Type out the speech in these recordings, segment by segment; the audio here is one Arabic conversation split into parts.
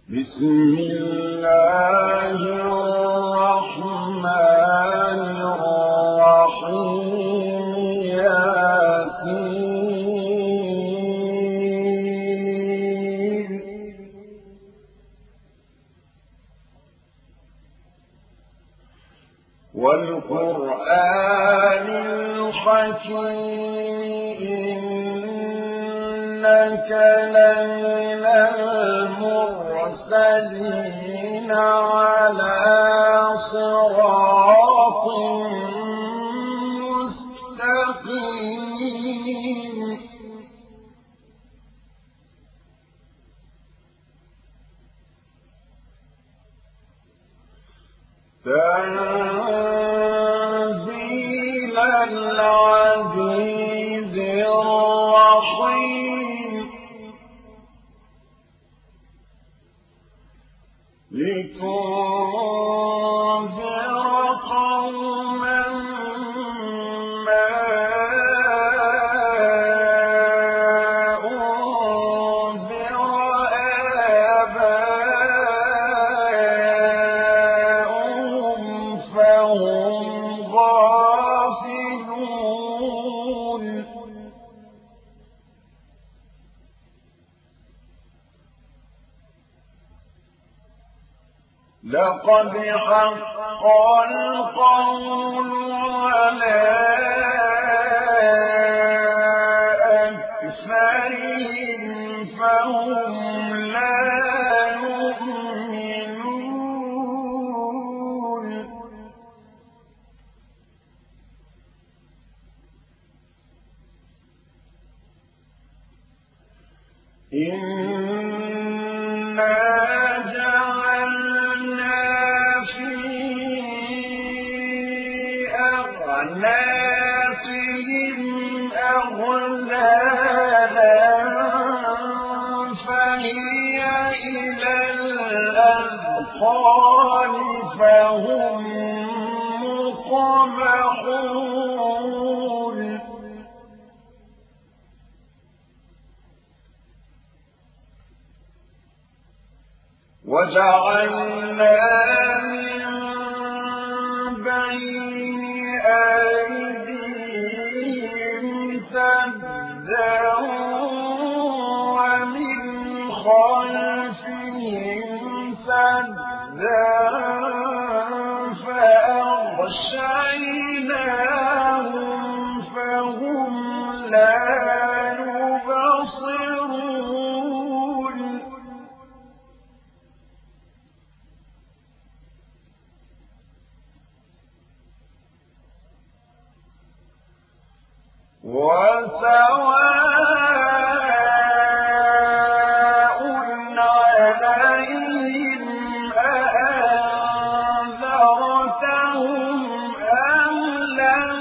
بسم الله الرحمن الرحيم ياسين والقرآن الحكيم إنك لمن المرسلين على صراط مستقيم تنزيل العزيز الرحيم لتنذر قوما ما أنذر آباؤهم فهم غافلون لقد حق القول على أكثرهم فهم لا يؤمنون إنا جعلنا في أعناقهم أغلالا فهي إلى الأذقان فهم مقمحون وجعلنا من بين أيديهم سدا ومن خلفهم سدا فأغشيناهم فهم لا يبصرون وسواء عليهم أأنذرتهم أم لم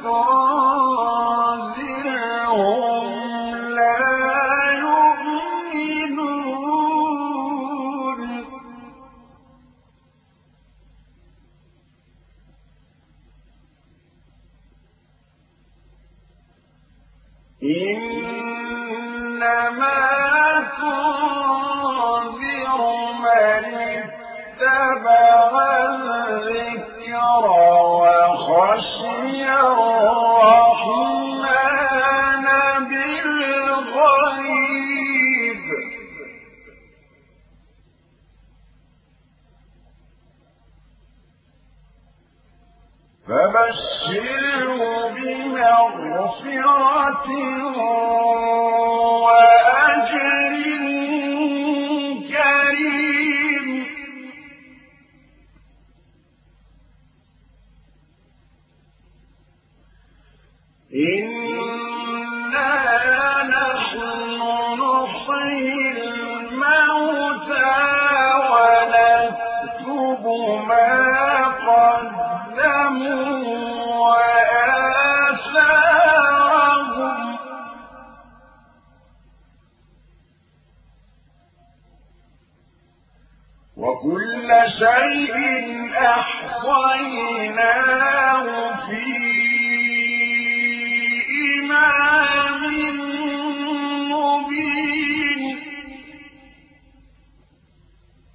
تنذرهم لا يؤمنون إنما تنذر من اتبع الذكر وخشي الرحمن بالغيب فبشره بمغفرة وأجر كريم إنا نحن نحيي الموتى ونكتب ما قدموا وآثارهم وكل شيء أحصيناه في إمام مبين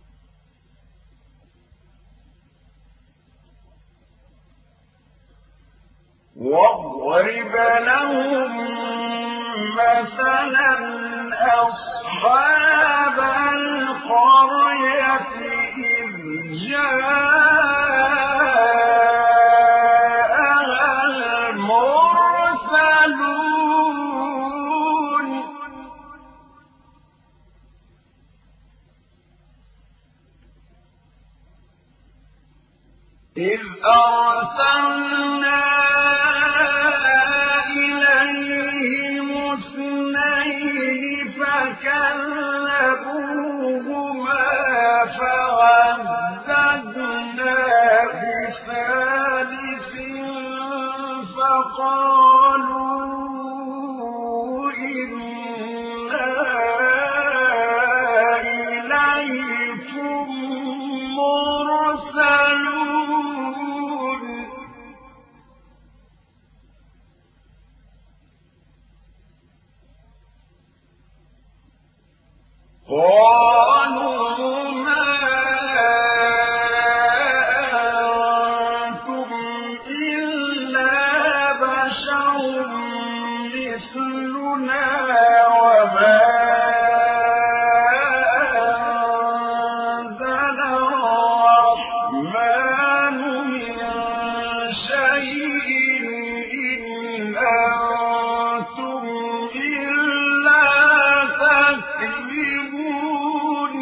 واضرب لهم مثلا أصحاب القرية إذ جاءها المرسلون إذ أرسلنا إليهم اثنين فكذبوهما فعززنا بثالث فقالوا إنا إليكم مرسلون قالوا ما أنتم إلا بشر مثلنا وما أنزل الرحمن من شيء إن أنتم إلا تكذبون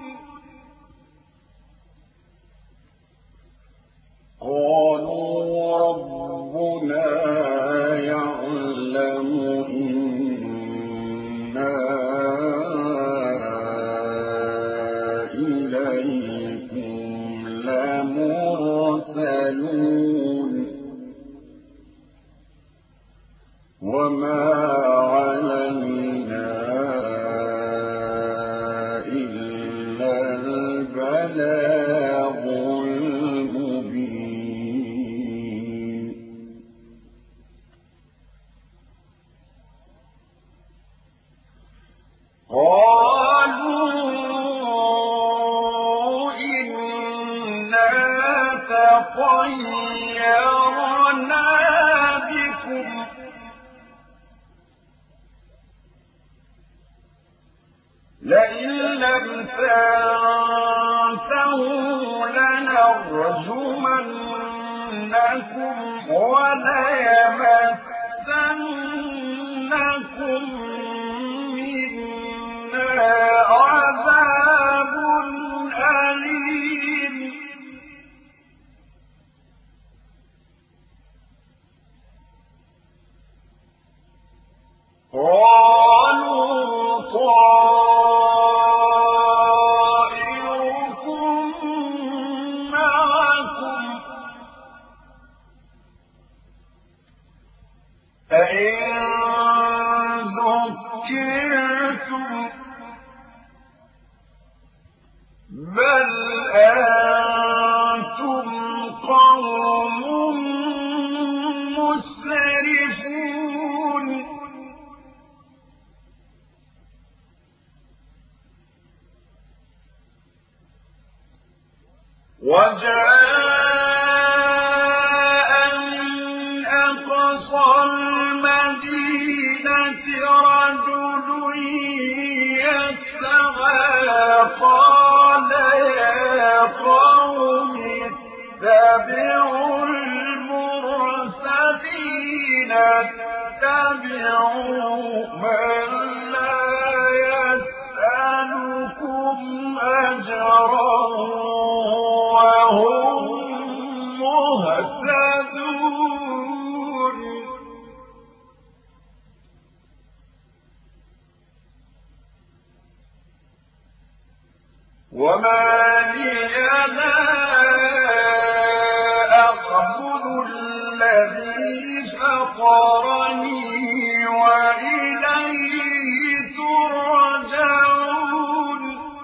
قالوا ربنا يعلم إنا إليكم لمرسلون وما علينا إلا البلاغ المبين قالوا إنا تطيرنا بكم لئن لم تنتهوا لنرجمنكم وليمسنكم منا عذاب أليم قالوا طائركم معكم أئن ذكرتم بل أنتم قوم مسرفون وجاء من أقصى المدينة رجل يسعى قال يا قوم اتبعوا المرسلين اتبعوا من لا يسألكم أجرا وهم مهتدون وما لي لا أعبد الذي فطرني وإليه ترجعون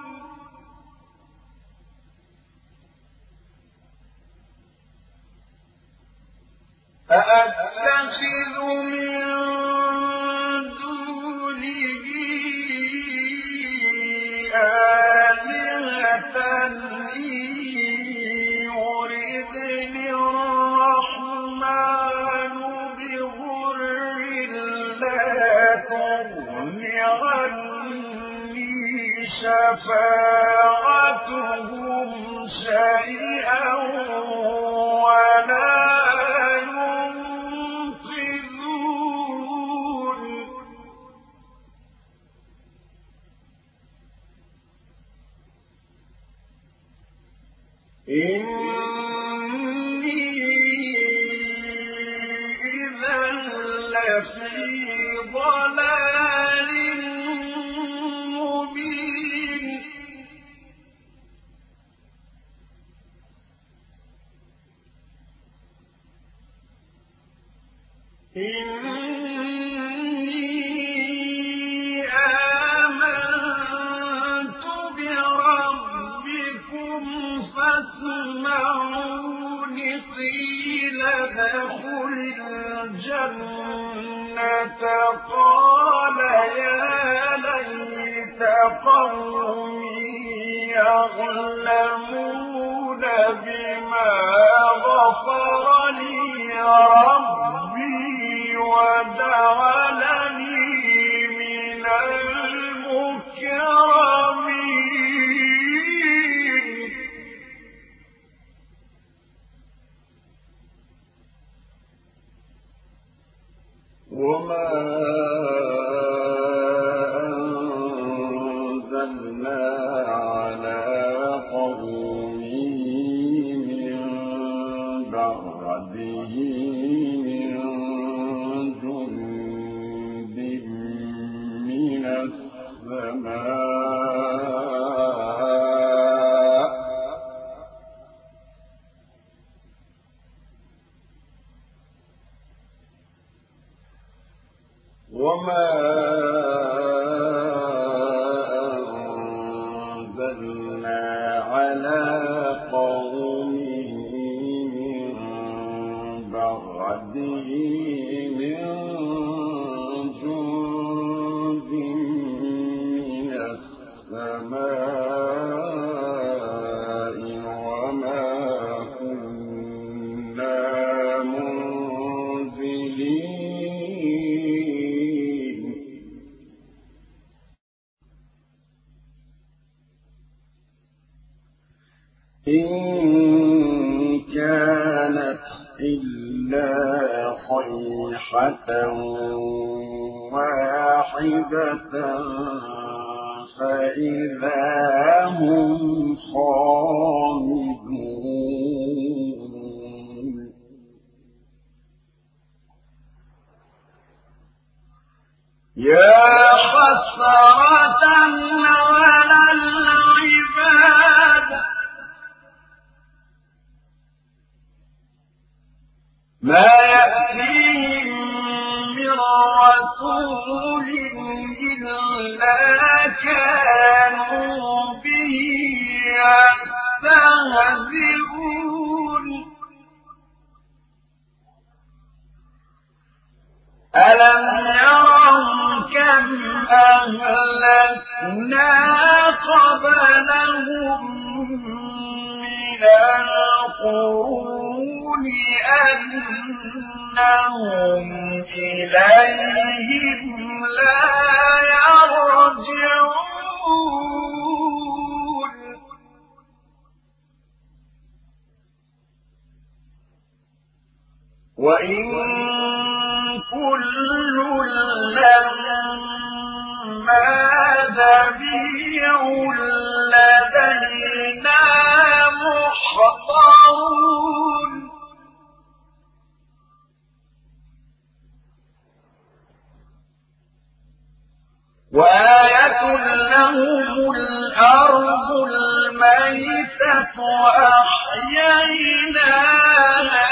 أأتخذ من دونه آلهة إن يردني الرحمن شفاعتهم شيئا ولا ينقذون إني إذا لفي ضلال مبين إني آمنت بربكم فاسمعون قيل ادخل الجنة قال يا ليت قومي يعلمون بما غفر لي ربي وجعلني من المكرمين وما أنزلنا على قومه من بعده من جند من السماء وما أنزلنا على قومه من بعده من جند من السماء وما كنا منزلين إن كانت إلا صيحة واحدة فإذا هم صامدون يا حسرة على العباد ما يأتيهم من رسول إلا كانوا به يستهزئون ألم يروا كم أهلكنا قبلهم من القرون أنهم إليهم لا يرجعون وإن كل لما جميع لدينا محضرون وآية لهم الأرض الميتة أحييناها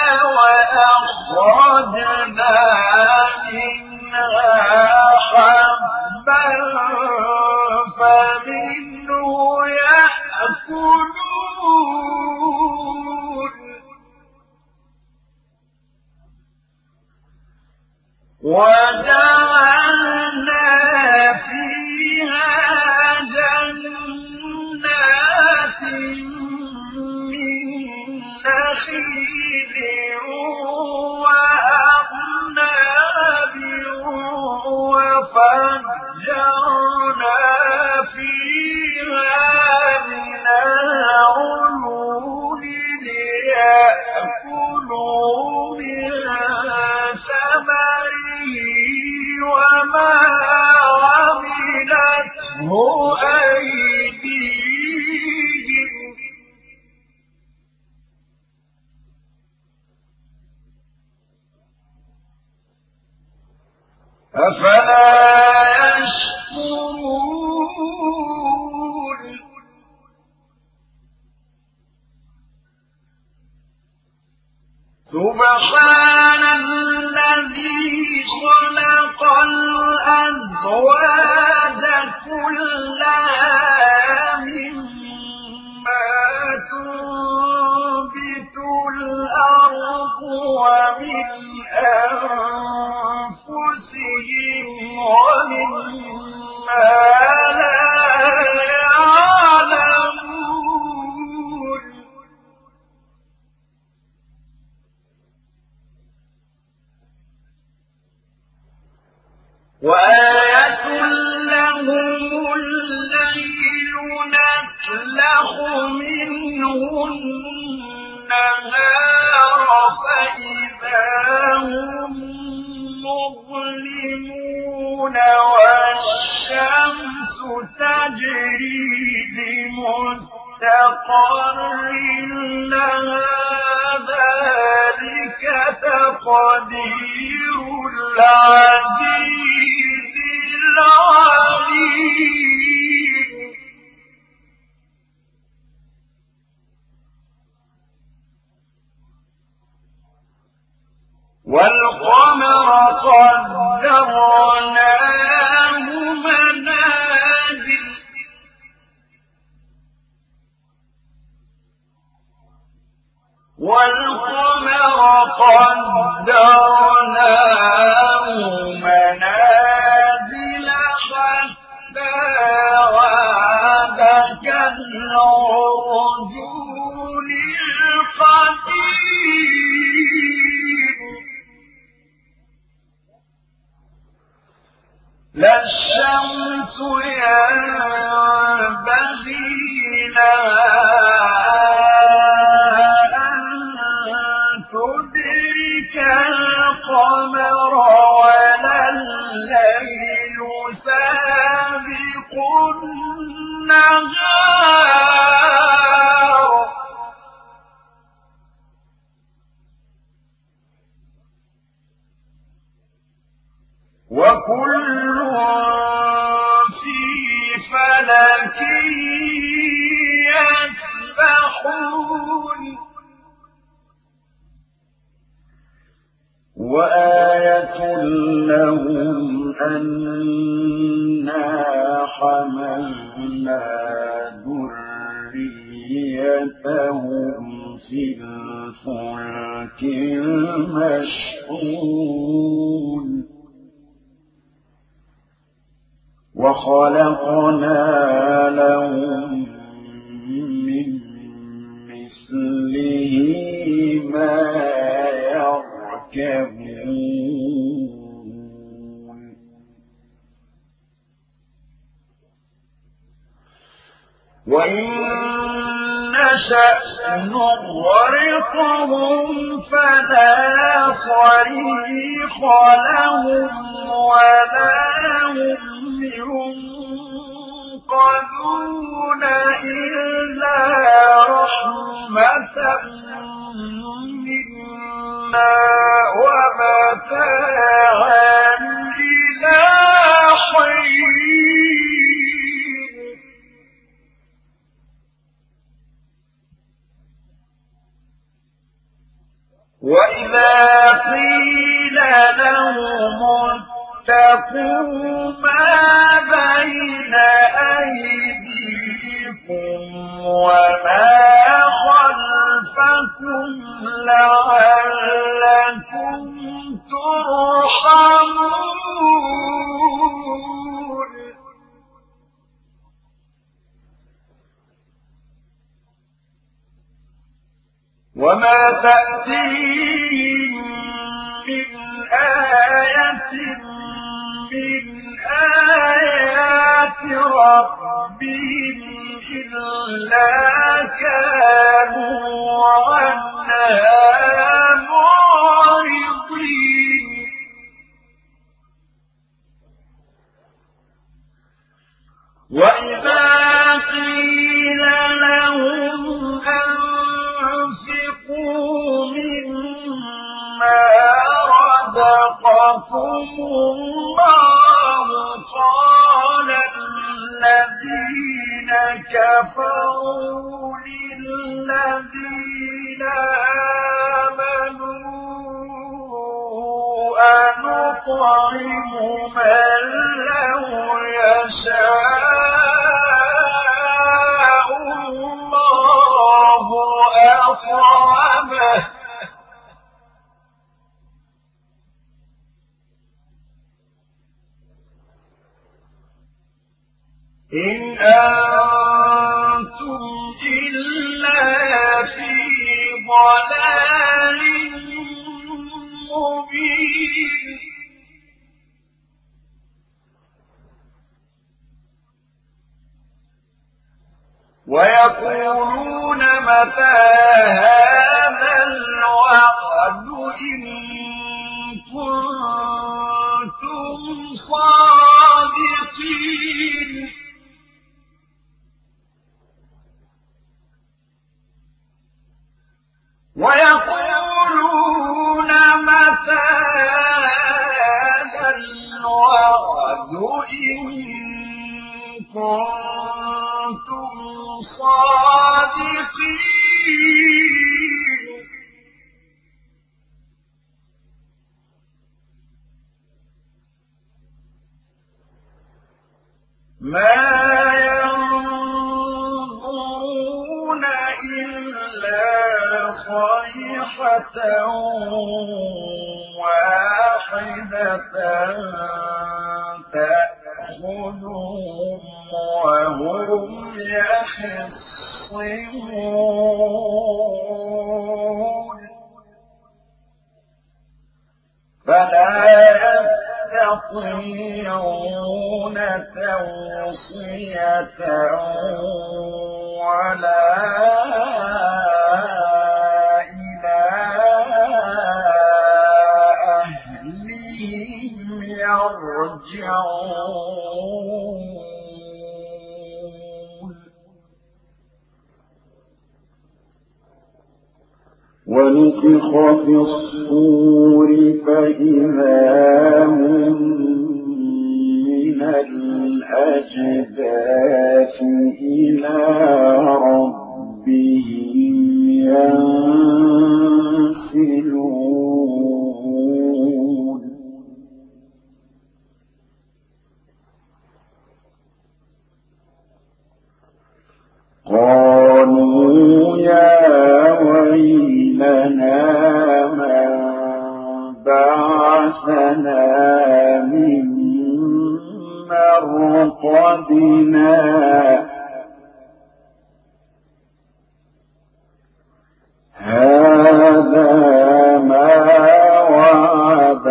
وأخرجنا منها حبا فمنه يأكلون وجعلنا فيها جنات من نخيل وأعناب وفجرنا فيها أفلا يشكرون سبحان الذي خلق الأزواج كلها مما تنبت الأرض ومن أنفسهم ومما لا يعلمون وآية لهم الليل نسلخ منه النهار فإذا هم مظلمون والشمس تجري لمستقر لها ذلك تقدير العزيز العليم والقمر قدرناه منازل حتى عاد كالعرجون القديم لا الشمس ينبغي لها أن تدرك القمر ولا الليل سابق النهار وكل في فلك يسبحون وآية لهم أنا حملنا ذريتهم في الفلك المشحون وخلقنا لهم من مثله ما يركبون وإن نشأ نغرقهم فلا صريخ لهم ولا هم ينقذون إلا رحمة منا ومتاعا إلى حين وإذا قيل لهم اتقوا ما بين أيديكم وما خلفكم لعلكم ترحمون وما تأتيهم من آية من آيات ربهم إلا كانوا عنها معرضين وإذا قيل لهم أنفقوا مما رزقكم الله الذين كفروا للذين آمنوا أنطعم من لو يشاء الله أطعمه إن أنتم إلا في ضلال مبين ويقولون متى هذا الوعد إن كنتم صادقين ويقولون متى هذا الوعد إن كنتم صادقين ما ينظرون إلا صيحة واحدة تأخذهم وهم يخصمون فلا يستطيعون توصية ولا إلى أهلهم يرجعون ونفخ في الصور فإذا هم من الأجداث إلى ربهم ينسلون قالوا يا ويلنا من بعثنا من مرقدنا هذا ما وعد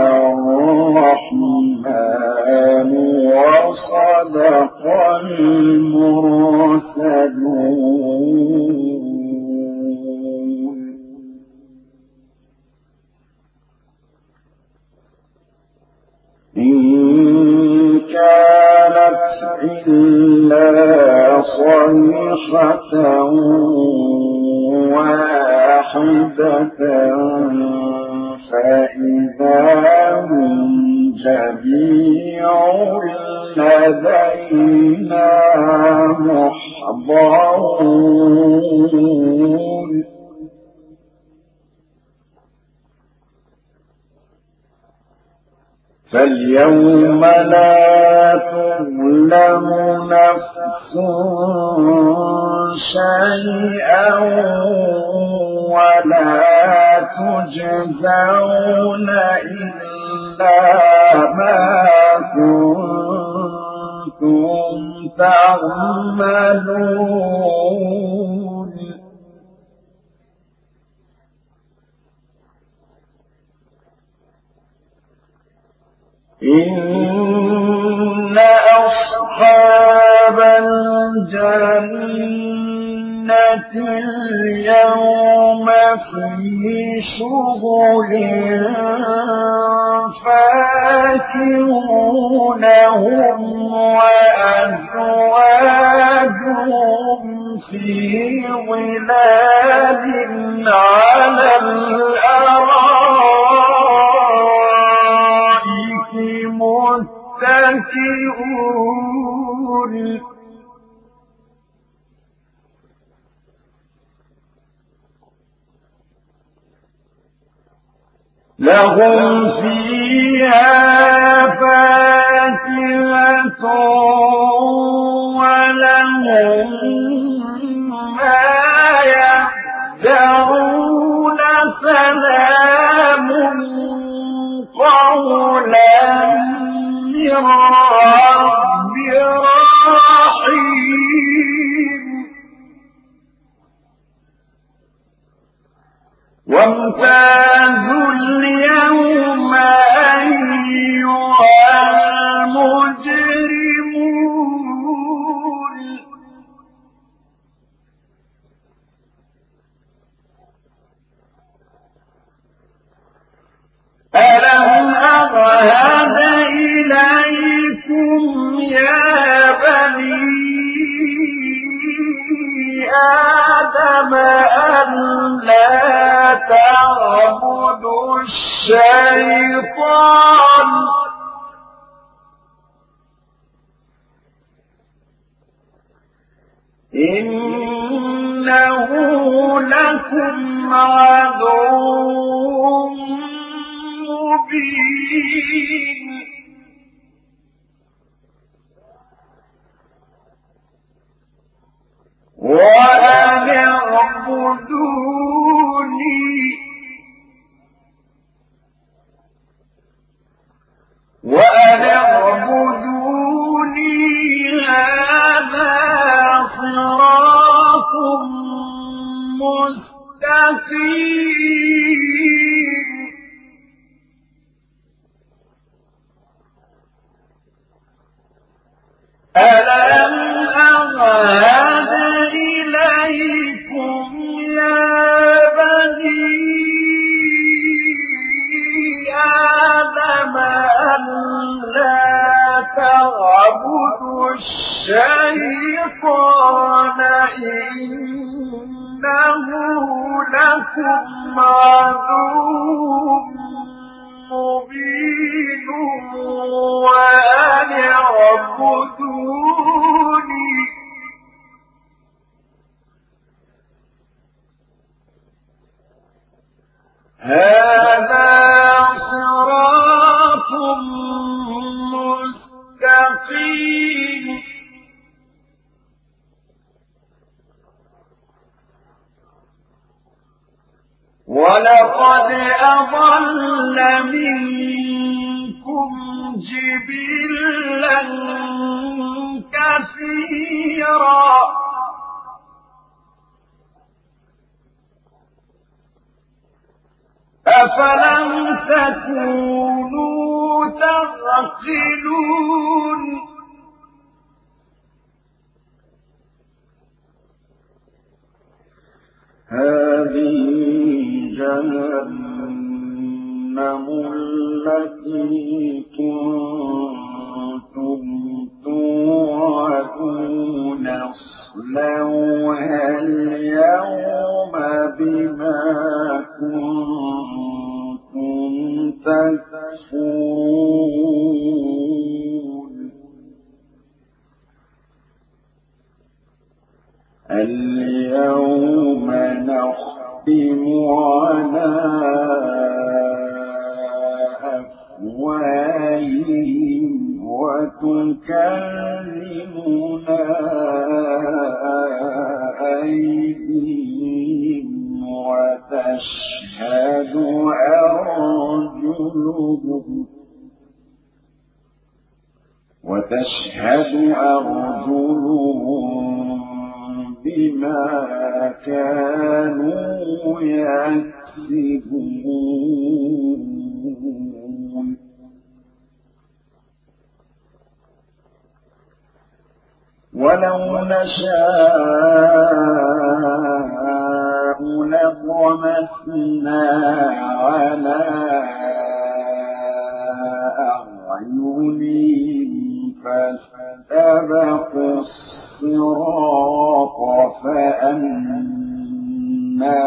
الرحمن وصدق المرسلون إن كانت إلا صيحة واحدة فإذا هم جميع لدينا محضرون فاليوم لا تظلم نفس شيئا ولا تجزون إلا ما كنتم تعملون إن أصحاب الجنة اليوم في شغل فاكهون هم وأزواجهم في ظلال على الأرائك متكئون لهم فيها فاكهة ولهم ما يدعون سلام قولا من رب رحيم وامتازوا اليوم أيها المجرمون ألم أعهد إليكم يا بني آدم أن لا تعبدوا الشيطان إنه لكم عدو مبين وأن اعبدوني هذا صراط مستقيم ألم أعهد إليكم يا بني آدم أن لا تعبدوا الشيطان إنه لكم عدو مبين وأن اعبدوني هذا صراط مستقيم ولقد أضل منكم جبلا كثيرا أفلم تكونوا تعقلون هذه جهنم التي كنتم توعدون اصلوها اليوم بما كنتم تكفرون اليوم نختم على أفواههم وتكلمنا أيديهم وتشهد أرجلهم بما كانوا يكسبون ولو نشاء لطمسنا على أعينهم فاستبقوا الصراط فأنى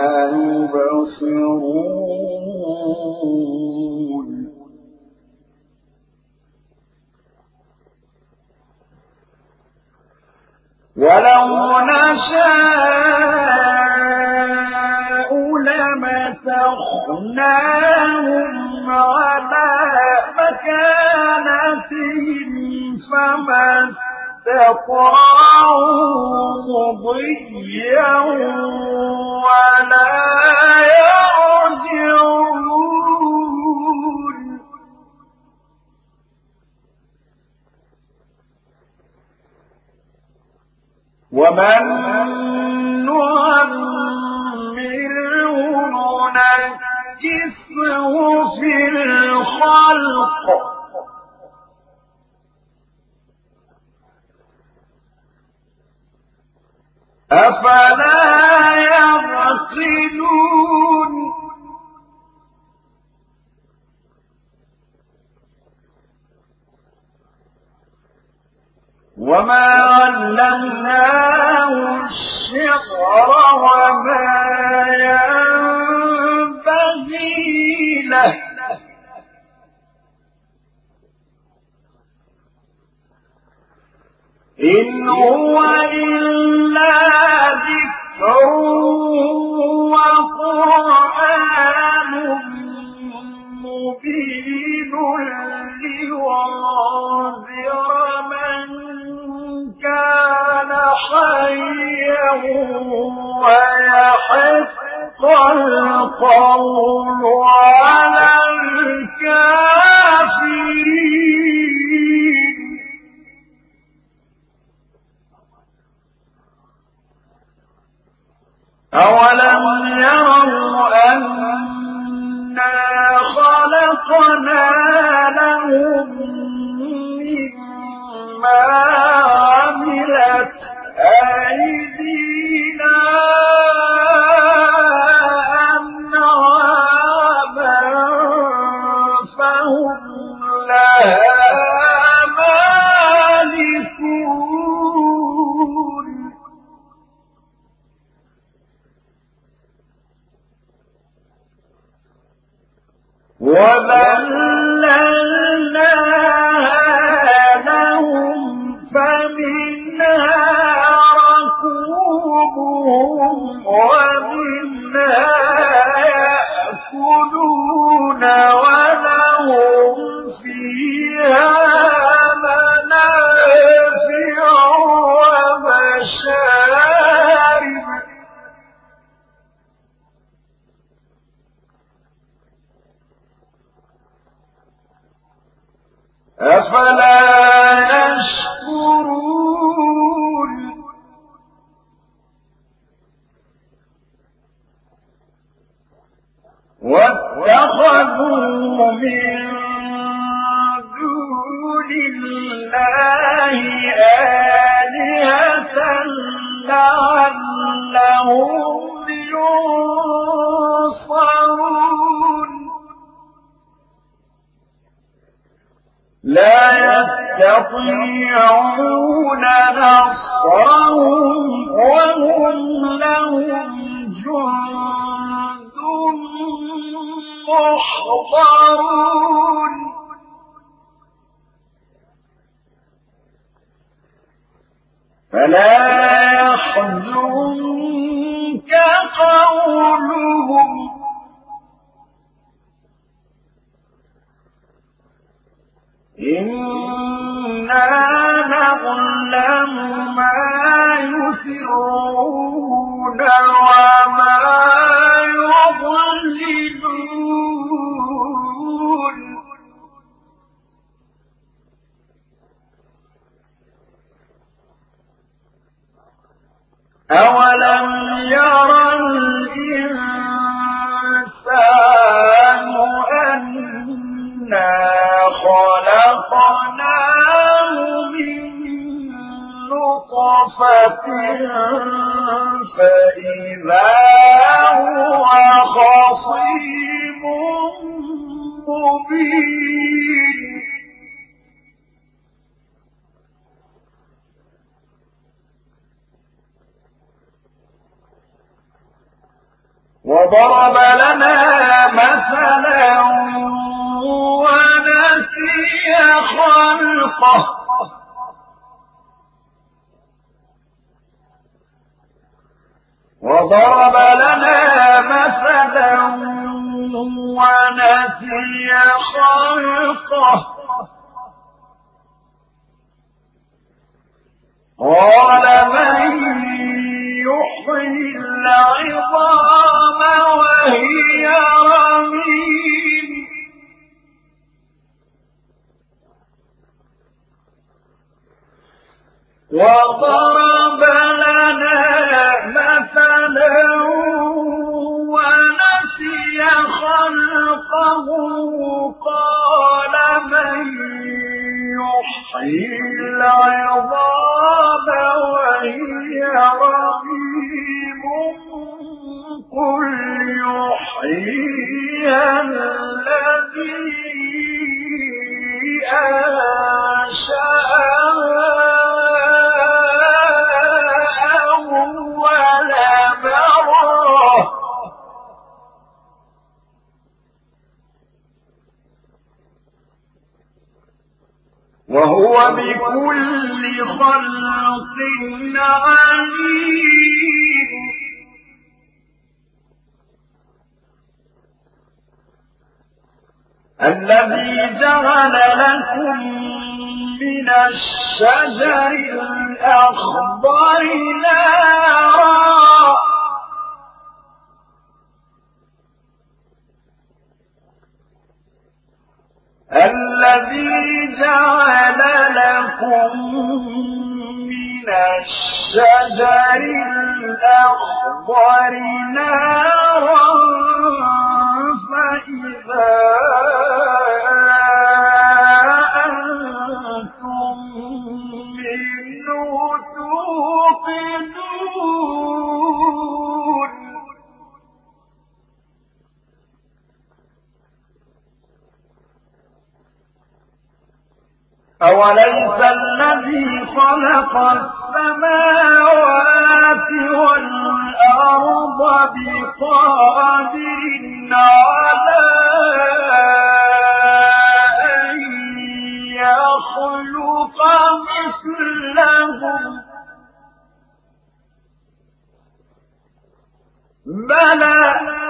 يبصرون ولو نشاء لمسخناهم على مكانتهم فما استطاعوا مضيا ولا يرجعون ومن نعمره ننكسه في الخلق أفلا يعقلون وما علمناه الشعر وما ينبغي له إن هو إلا ذكر وقرآن مبين لينذر من كان حيا ويحق القول على الكافرين أولم يروا أنا خلقنا لهم مما عملت أيدينا أنعاما فهم لها مالكون وذللناها لهم فمنها ركوبهم ومنها يأكلون ولهم فيها منافع ومشارب أفلا يشكرون واتخذوا من دون الله آلهة لعلهم ينصرون لا يستطيعون نصرهم وهم لهم جند محضرون فلا يحزنك قولهم إنا نعلم ما يسرون وما يعلنون أولم يرى الإنسان أنا خلقناه من نطفة فإذا هو خصيم مبين وضرب لنا مثلا ونسي خلقه وضرب لنا مثلا ونسي خلقه قال من يحيي العظام وهي رميم وضرب لنا مثلا ونسي خلقه قال من يحيي العظام وهي رميم قل يحييها الذي أنشأها وهو بكل خلق عليم الذي جعل لكم من الشجر الأخضر نارا الذي جعل لكم من الشجر الأخضر نارا فإذا أنتم منه توقدون أوليس الذي خلق السماوات والأرض بقادر على أن يخلق مثلهم بلى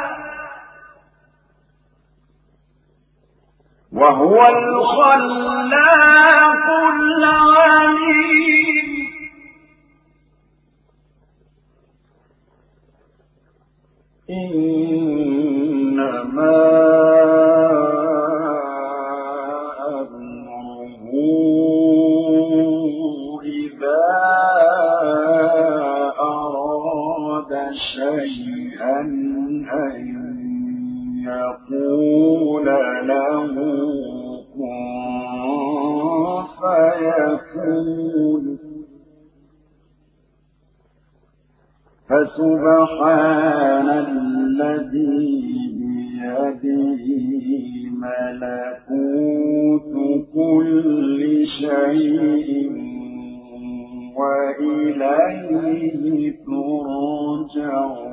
وهو الخلاق العليم إنما أمره إذا أراد شيئا أن يقول له كن فيكون فسبحان الذي بيده ملكوت كل شيء وإليه ترجعون